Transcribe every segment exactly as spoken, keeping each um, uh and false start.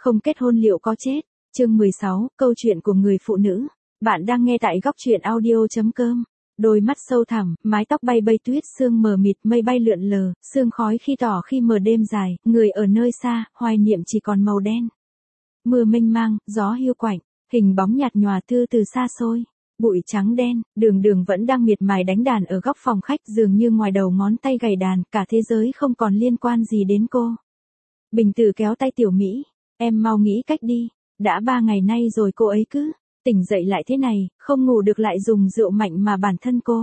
Không kết hôn liệu có chết? Chương mười sáu, câu chuyện của người phụ nữ. Bạn đang nghe tại góc truyện audio chấm com. Đôi mắt sâu thẳm, mái tóc bay bay tuyết sương mờ mịt, mây bay lượn lờ, sương khói khi tỏ khi mờ đêm dài, người ở nơi xa, hoài niệm chỉ còn màu đen. Mưa mênh mang, gió hiu quạnh, hình bóng nhạt nhòa thư từ xa xôi. Bụi trắng đen, Đường Đường vẫn đang miệt mài đánh đàn ở góc phòng khách, dường như ngoài đầu ngón tay gảy đàn, cả thế giới không còn liên quan gì đến cô. Bình Tử kéo tay Tiểu Mỹ, em mau nghĩ cách đi, đã ba ngày nay rồi cô ấy cứ tỉnh dậy lại thế này, không ngủ được lại dùng rượu mạnh mà bản thân cô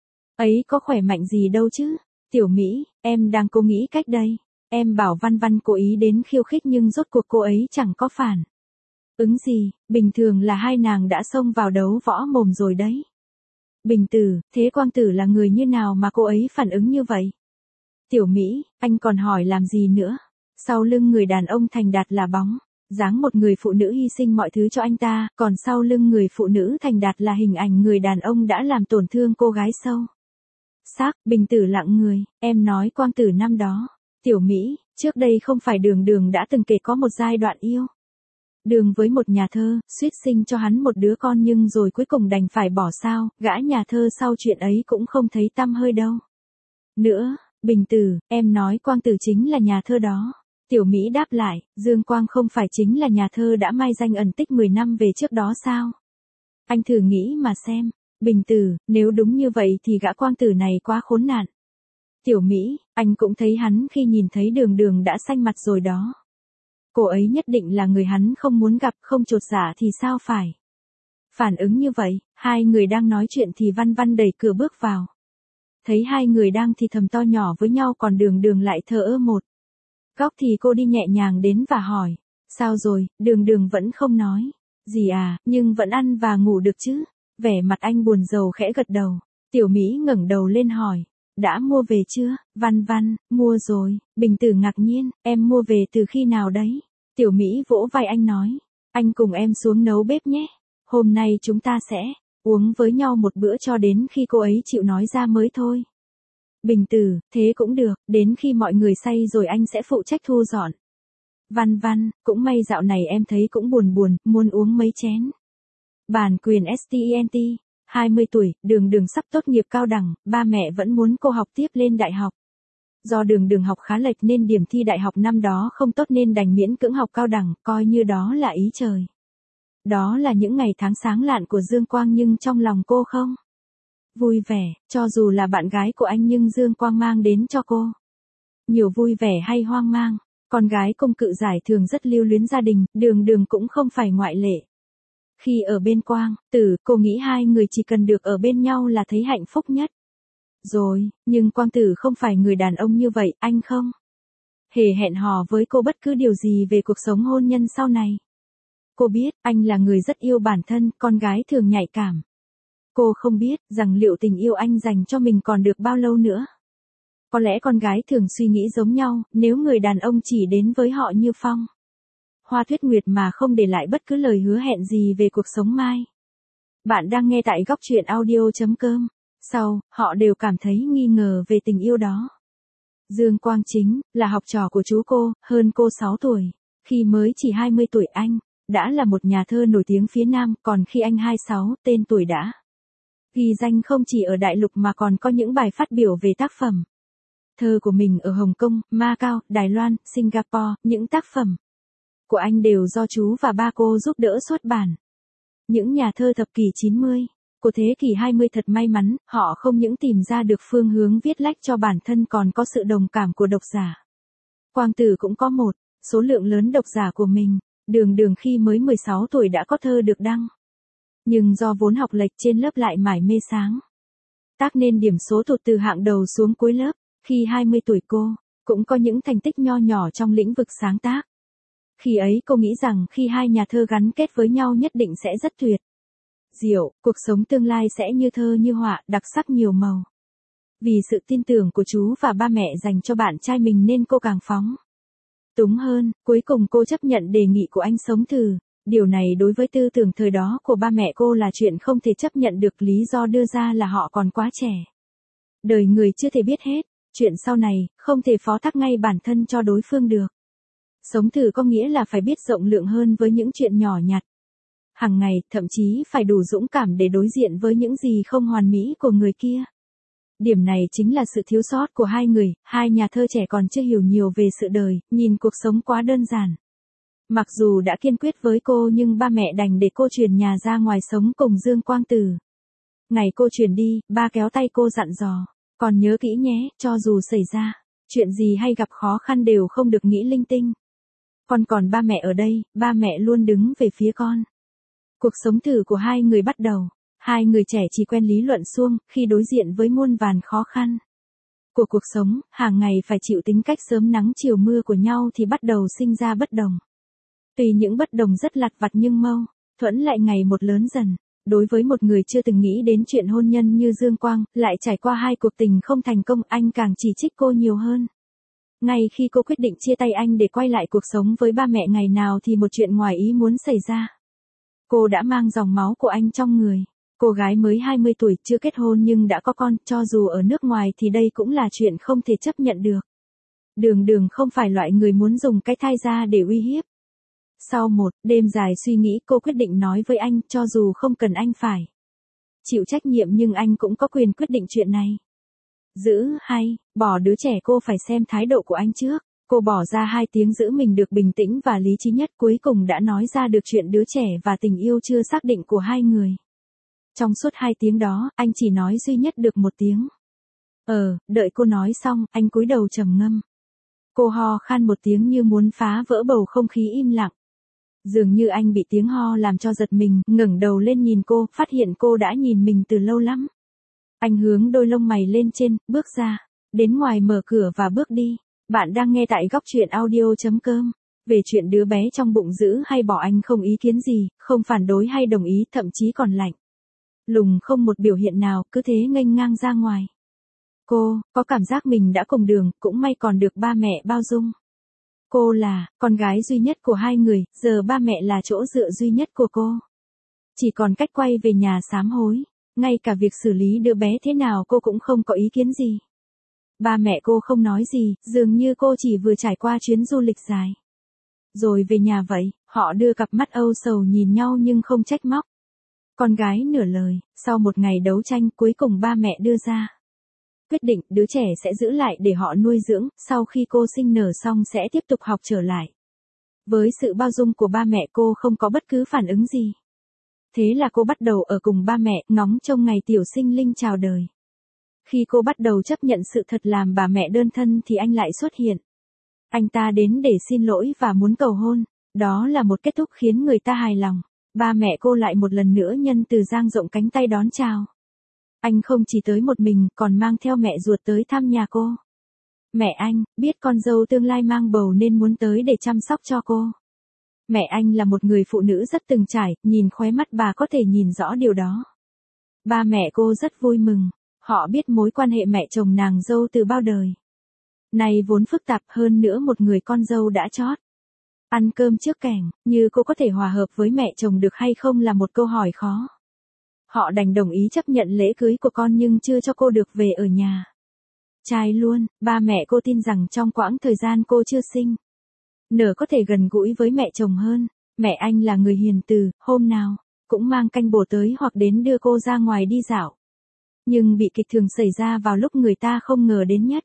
ấy có khỏe mạnh gì đâu chứ. Tiểu Mỹ, em đang cố nghĩ cách đây, em bảo Văn Văn cố ý đến khiêu khích nhưng rốt cuộc cô ấy chẳng có phản ứng gì, bình thường là hai nàng đã xông vào đấu võ mồm rồi đấy. Bình Tử, thế Quang Tử là người như nào mà cô ấy phản ứng như vậy? Tiểu Mỹ, anh còn hỏi làm gì nữa? Sau lưng người đàn ông thành đạt là bóng dáng một người phụ nữ hy sinh mọi thứ cho anh ta, còn sau lưng người phụ nữ thành đạt là hình ảnh người đàn ông đã làm tổn thương cô gái sâu sắc. Bình Tử lặng người, em nói Quang Tử năm đó. Tiểu Mỹ, trước đây không phải Đường Đường đã từng kể có một giai đoạn yêu đương với một nhà thơ, suýt sinh cho hắn một đứa con nhưng rồi cuối cùng đành phải bỏ sao, gã nhà thơ sau chuyện ấy cũng không thấy tăm hơi đâu nữa. Bình Tử, em nói Quang Tử chính là nhà thơ đó. Tiểu Mỹ đáp lại, Dương Quang không phải chính là nhà thơ đã mai danh ẩn tích mười năm về trước đó sao? Anh thử nghĩ mà xem. Bình Tử, nếu đúng như vậy thì gã Quang Tử này quá khốn nạn. Tiểu Mỹ, anh cũng thấy hắn khi nhìn thấy Đường Đường đã xanh mặt rồi đó. Cô ấy nhất định là người hắn không muốn gặp, không chột dạ thì sao phải phản ứng như vậy. Hai người đang nói chuyện thì Văn Văn đẩy cửa bước vào. Thấy hai người đang thì thầm to nhỏ với nhau còn Đường Đường lại thờ ơ một góc thì cô đi nhẹ nhàng đến và hỏi, sao rồi? Đường Đường vẫn không nói gì à, nhưng vẫn ăn và ngủ được chứ? Vẻ mặt anh buồn rầu khẽ gật đầu. Tiểu Mỹ ngẩng đầu lên hỏi, đã mua về chưa? Văn Văn, mua rồi. Bình Tử ngạc nhiên, em mua về từ khi nào đấy? Tiểu Mỹ vỗ vai anh nói, anh cùng em xuống nấu bếp nhé. Hôm nay chúng ta sẽ uống với nhau một bữa cho đến khi cô ấy chịu nói ra mới thôi. Bình Tử, thế cũng được, đến khi mọi người say rồi anh sẽ phụ trách thu dọn. Văn Văn, cũng may dạo này em thấy cũng buồn buồn, muốn uống mấy chén. Bản quyền stent, hai mươi tuổi, Đường Đường sắp tốt nghiệp cao đẳng, ba mẹ vẫn muốn cô học tiếp lên đại học. Do Đường Đường học khá lệch nên điểm thi đại học năm đó không tốt nên đành miễn cưỡng học cao đẳng, coi như đó là ý trời. Đó là những ngày tháng sáng lạn của Dương Quang nhưng trong lòng cô không vui vẻ, cho dù là bạn gái của anh nhưng Dương Quang mang đến cho cô nhiều vui vẻ hay hoang mang. Con gái công cự giải thường rất lưu luyến gia đình, Đường Đường cũng không phải ngoại lệ. Khi ở bên Quang Tử, cô nghĩ hai người chỉ cần được ở bên nhau là thấy hạnh phúc nhất rồi, nhưng Quang Tử không phải người đàn ông như vậy, anh không hề hẹn hò với cô bất cứ điều gì về cuộc sống hôn nhân sau này. Cô biết, anh là người rất yêu bản thân, con gái thường nhạy cảm. Cô không biết rằng liệu tình yêu anh dành cho mình còn được bao lâu nữa. Có lẽ con gái thường suy nghĩ giống nhau, nếu người đàn ông chỉ đến với họ như phong hoa tuyết nguyệt mà không để lại bất cứ lời hứa hẹn gì về cuộc sống mai. Bạn đang nghe tại góc truyện audio chấm com. Sau, họ đều cảm thấy nghi ngờ về tình yêu đó. Dương Quang chính là học trò của chú cô, hơn cô sáu tuổi. Khi mới chỉ hai mươi tuổi anh đã là một nhà thơ nổi tiếng phía Nam, còn khi anh hai mươi sáu, tên tuổi đã ghi danh không chỉ ở đại lục mà còn có những bài phát biểu về tác phẩm thơ của mình ở Hồng Kông, Macau, Đài Loan, Singapore. Những tác phẩm của anh đều do chú và ba cô giúp đỡ xuất bản. Những nhà thơ thập kỷ chín mươi của thế kỷ hai mươi thật may mắn, họ không những tìm ra được phương hướng viết lách cho bản thân còn có sự đồng cảm của độc giả. Quang Tử cũng có một số lượng lớn độc giả của mình. Đường Đường khi mới mười sáu tuổi đã có thơ được đăng. Nhưng do vốn học lệch trên lớp lại mải mê sáng tác nên điểm số tụt từ hạng đầu xuống cuối lớp. Khi hai mươi tuổi cô cũng có những thành tích nho nhỏ trong lĩnh vực sáng tác. Khi ấy cô nghĩ rằng khi hai nhà thơ gắn kết với nhau nhất định sẽ rất tuyệt diệu, cuộc sống tương lai sẽ như thơ như họa, đặc sắc nhiều màu. Vì sự tin tưởng của chú và ba mẹ dành cho bạn trai mình nên cô càng phóng túng hơn, cuối cùng cô chấp nhận đề nghị của anh sống thử. Điều này đối với tư tưởng thời đó của ba mẹ cô là chuyện không thể chấp nhận được, lý do đưa ra là họ còn quá trẻ. Đời người chưa thể biết hết, chuyện sau này, không thể phó thác ngay bản thân cho đối phương được. Sống thử có nghĩa là phải biết rộng lượng hơn với những chuyện nhỏ nhặt. Hàng ngày, thậm chí phải đủ dũng cảm để đối diện với những gì không hoàn mỹ của người kia. Điểm này chính là sự thiếu sót của hai người, hai nhà thơ trẻ còn chưa hiểu nhiều về sự đời, nhìn cuộc sống quá đơn giản. Mặc dù đã kiên quyết với cô nhưng ba mẹ đành để cô chuyển nhà ra ngoài sống cùng Dương Quang Tử. Ngày cô chuyển đi, ba kéo tay cô dặn dò, còn nhớ kỹ nhé, cho dù xảy ra chuyện gì hay gặp khó khăn đều không được nghĩ linh tinh. Con còn ba mẹ ở đây, ba mẹ luôn đứng về phía con. Cuộc sống thử của hai người bắt đầu. Hai người trẻ chỉ quen lý luận suông, khi đối diện với muôn vàn khó khăn của cuộc sống, hàng ngày phải chịu tính cách sớm nắng chiều mưa của nhau thì bắt đầu sinh ra bất đồng. Tuy những bất đồng rất lặt vặt nhưng mâu thuẫn lại ngày một lớn dần. Đối với một người chưa từng nghĩ đến chuyện hôn nhân như Dương Quang, lại trải qua hai cuộc tình không thành công, anh càng chỉ trích cô nhiều hơn. Ngay khi cô quyết định chia tay anh để quay lại cuộc sống với ba mẹ ngày nào thì một chuyện ngoài ý muốn xảy ra. Cô đã mang dòng máu của anh trong người. Cô gái mới hai mươi tuổi chưa kết hôn nhưng đã có con, cho dù ở nước ngoài thì đây cũng là chuyện không thể chấp nhận được. Đường Đường không phải loại người muốn dùng cái thai ra để uy hiếp. Sau một đêm dài suy nghĩ cô quyết định nói với anh, cho dù không cần anh phải chịu trách nhiệm nhưng anh cũng có quyền quyết định chuyện này. Giữ hay bỏ đứa trẻ cô phải xem thái độ của anh trước. Cô bỏ ra hai tiếng giữ mình được bình tĩnh và lý trí nhất, cuối cùng đã nói ra được chuyện đứa trẻ và tình yêu chưa xác định của hai người. Trong suốt hai tiếng đó, anh chỉ nói duy nhất được một tiếng. Ờ, đợi cô nói xong, anh cúi đầu trầm ngâm. Cô ho khan một tiếng như muốn phá vỡ bầu không khí im lặng. Dường như anh bị tiếng ho làm cho giật mình, ngẩng đầu lên nhìn cô, phát hiện cô đã nhìn mình từ lâu lắm. Anh hướng đôi lông mày lên trên, bước ra, đến ngoài mở cửa và bước đi. Bạn đang nghe tại góc truyện audio chấm com. Về chuyện đứa bé trong bụng giữ hay bỏ anh không ý kiến gì, không phản đối hay đồng ý, thậm chí còn lạnh lùng không một biểu hiện nào, cứ thế nghênh ngang ra ngoài. Cô có cảm giác mình đã cùng đường, cũng may còn được ba mẹ bao dung. Cô là con gái duy nhất của hai người, giờ ba mẹ là chỗ dựa duy nhất của cô. Chỉ còn cách quay về nhà sám hối. Ngay cả việc xử lý đứa bé thế nào cô cũng không có ý kiến gì. Ba mẹ cô không nói gì, dường như cô chỉ vừa trải qua chuyến du lịch dài. Rồi về nhà vậy, họ đưa cặp mắt âu sầu nhìn nhau nhưng không trách móc. Con gái nửa lời, sau một ngày đấu tranh cuối cùng ba mẹ đưa ra quyết định đứa trẻ sẽ giữ lại để họ nuôi dưỡng, sau khi cô sinh nở xong sẽ tiếp tục học trở lại. Với sự bao dung của ba mẹ cô không có bất cứ phản ứng gì. Thế là cô bắt đầu ở cùng ba mẹ, ngóng trông ngày tiểu sinh linh chào đời. Khi cô bắt đầu chấp nhận sự thật làm bà mẹ đơn thân thì anh lại xuất hiện. Anh ta đến để xin lỗi và muốn cầu hôn, đó là một kết thúc khiến người ta hài lòng. Ba mẹ cô lại một lần nữa nhân từ dang rộng cánh tay đón chào. Anh không chỉ tới một mình, còn mang theo mẹ ruột tới thăm nhà cô. Mẹ anh, biết con dâu tương lai mang bầu nên muốn tới để chăm sóc cho cô. Mẹ anh là một người phụ nữ rất từng trải, nhìn khóe mắt bà có thể nhìn rõ điều đó. Ba mẹ cô rất vui mừng, họ biết mối quan hệ mẹ chồng nàng dâu từ bao đời. Này vốn phức tạp, hơn nữa một người con dâu đã chót ăn cơm trước kẻng, như cô có thể hòa hợp với mẹ chồng được hay không là một câu hỏi khó. Họ đành đồng ý chấp nhận lễ cưới của con nhưng chưa cho cô được về ở nhà trai luôn. Ba mẹ cô tin rằng trong quãng thời gian cô chưa sinh nở có thể gần gũi với mẹ chồng hơn. Mẹ anh là người hiền từ, hôm nào cũng mang canh bổ tới hoặc đến đưa cô ra ngoài đi dạo. Nhưng bị kịch thường xảy ra vào lúc người ta không ngờ đến nhất.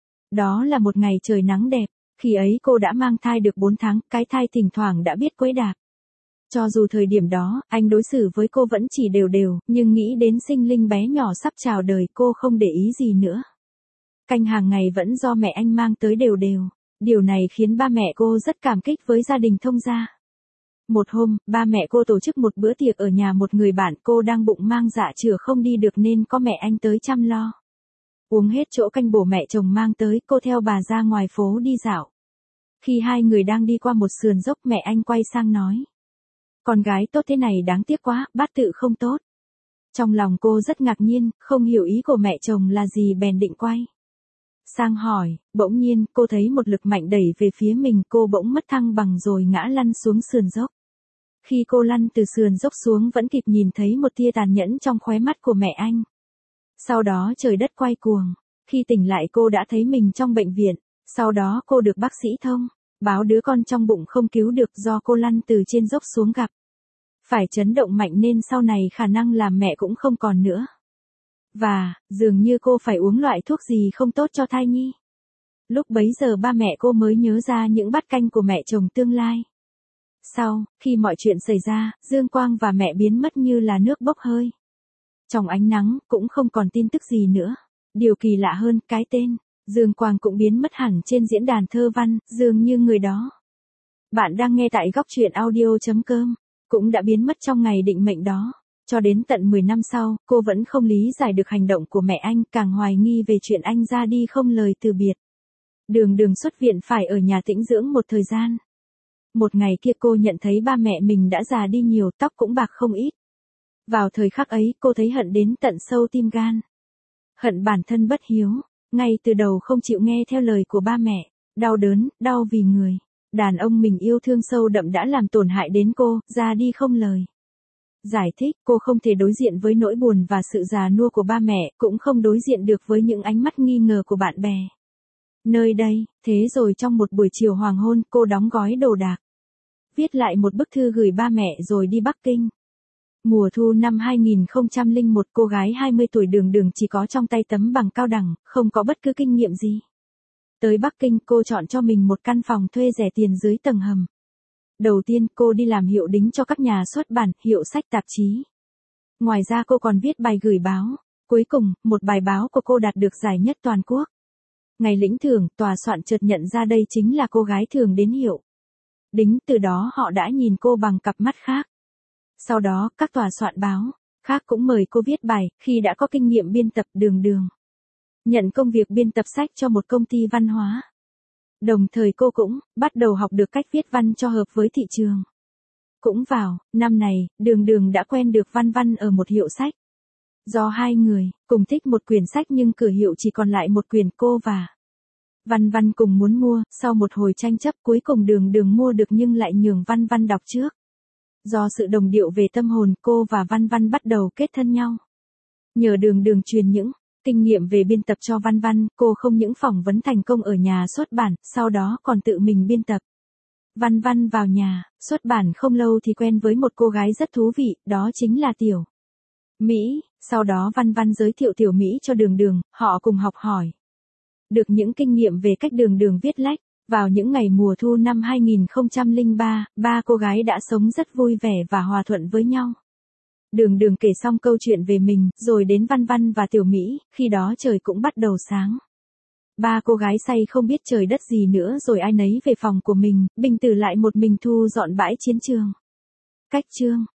Đó là một ngày trời nắng đẹp, khi ấy cô đã mang thai được bốn tháng, cái thai thỉnh thoảng đã biết quấy đạp. Cho dù thời điểm đó, anh đối xử với cô vẫn chỉ đều đều, nhưng nghĩ đến sinh linh bé nhỏ sắp chào đời cô không để ý gì nữa. Canh hàng ngày vẫn do mẹ anh mang tới đều đều. Điều này khiến ba mẹ cô rất cảm kích với gia đình thông gia. Một hôm, ba mẹ cô tổ chức một bữa tiệc ở nhà một người bạn, cô đang bụng mang dạ chửa không đi được nên có mẹ anh tới chăm lo. Uống hết chỗ canh bổ mẹ chồng mang tới, cô theo bà ra ngoài phố đi dạo. Khi hai người đang đi qua một sườn dốc, mẹ anh quay sang nói. Con gái tốt thế này đáng tiếc quá, bát tự không tốt. Trong lòng cô rất ngạc nhiên, không hiểu ý của mẹ chồng là gì bèn định quay sang hỏi, bỗng nhiên, cô thấy một lực mạnh đẩy về phía mình, cô bỗng mất thăng bằng rồi ngã lăn xuống sườn dốc. Khi cô lăn từ sườn dốc xuống vẫn kịp nhìn thấy một tia tàn nhẫn trong khóe mắt của mẹ anh. Sau đó trời đất quay cuồng, khi tỉnh lại cô đã thấy mình trong bệnh viện, sau đó cô được bác sĩ thông báo đứa con trong bụng không cứu được do cô lăn từ trên dốc xuống gặp. Phải chấn động mạnh nên sau này khả năng làm mẹ cũng không còn nữa. Và, dường như cô phải uống loại thuốc gì không tốt cho thai nhi. Lúc bấy giờ ba mẹ cô mới nhớ ra những bát canh của mẹ chồng tương lai. Sau, khi mọi chuyện xảy ra, Dương Quang và mẹ biến mất như là nước bốc hơi. Trong ánh nắng, cũng không còn tin tức gì nữa. Điều kỳ lạ hơn, cái tên Dương Quang cũng biến mất hẳn trên diễn đàn thơ văn, dường như người đó. Bạn đang nghe tại góc truyện audio chấm com, cũng đã biến mất trong ngày định mệnh đó. Cho đến tận mười năm sau, cô vẫn không lý giải được hành động của mẹ anh, càng hoài nghi về chuyện anh ra đi không lời từ biệt. Đường Đường xuất viện phải ở nhà tĩnh dưỡng một thời gian. Một ngày kia cô nhận thấy ba mẹ mình đã già đi nhiều, tóc cũng bạc không ít. Vào thời khắc ấy, cô thấy hận đến tận sâu tim gan. Hận bản thân bất hiếu, ngay từ đầu không chịu nghe theo lời của ba mẹ, đau đớn, đau vì người đàn ông mình yêu thương sâu đậm đã làm tổn hại đến cô, ra đi không lời giải thích. Cô không thể đối diện với nỗi buồn và sự già nua của ba mẹ, cũng không đối diện được với những ánh mắt nghi ngờ của bạn bè. Nơi đây, thế rồi trong một buổi chiều hoàng hôn, cô đóng gói đồ đạc, viết lại một bức thư gửi ba mẹ rồi đi Bắc Kinh. Mùa thu năm hai nghìn không trăm lẻ một, cô gái hai mươi tuổi Đường Đường chỉ có trong tay tấm bằng cao đẳng, không có bất cứ kinh nghiệm gì. Tới Bắc Kinh, cô chọn cho mình một căn phòng thuê rẻ tiền dưới tầng hầm. Đầu tiên, cô đi làm hiệu đính cho các nhà xuất bản, hiệu sách tạp chí. Ngoài ra cô còn viết bài gửi báo. Cuối cùng, một bài báo của cô đạt được giải nhất toàn quốc. Ngày lĩnh thưởng, tòa soạn chợt nhận ra đây chính là cô gái thường đến hiệu đính, từ đó họ đã nhìn cô bằng cặp mắt khác. Sau đó, các tòa soạn báo khác cũng mời cô viết bài. Khi đã có kinh nghiệm biên tập, Đường Đường nhận công việc biên tập sách cho một công ty văn hóa. Đồng thời cô cũng bắt đầu học được cách viết văn cho hợp với thị trường. Cũng vào năm này, Đường Đường đã quen được Văn Văn ở một hiệu sách. Do hai người cùng thích một quyển sách nhưng cửa hiệu chỉ còn lại một quyển, cô và Văn Văn cùng muốn mua. Sau một hồi tranh chấp, cuối cùng Đường Đường mua được nhưng lại nhường Văn Văn đọc trước. Do sự đồng điệu về tâm hồn, cô và Văn Văn bắt đầu kết thân nhau. Nhờ Đường Đường truyền những kinh nghiệm về biên tập cho Văn Văn, cô không những phỏng vấn thành công ở nhà xuất bản, sau đó còn tự mình biên tập. Văn Văn vào nhà xuất bản không lâu thì quen với một cô gái rất thú vị, đó chính là Tiểu Mỹ. Sau đó Văn Văn giới thiệu Tiểu Mỹ cho Đường Đường, họ cùng học hỏi được những kinh nghiệm về cách Đường Đường viết lách. Vào những ngày mùa thu năm hai nghìn không trăm lẻ ba, ba cô gái đã sống rất vui vẻ và hòa thuận với nhau. Đường Đường kể xong câu chuyện về mình, rồi đến Văn Văn và Tiểu Mỹ, khi đó trời cũng bắt đầu sáng. Ba cô gái say không biết trời đất gì nữa rồi ai nấy về phòng của mình, Bình Tử lại một mình thu dọn bãi chiến trường. Cách chương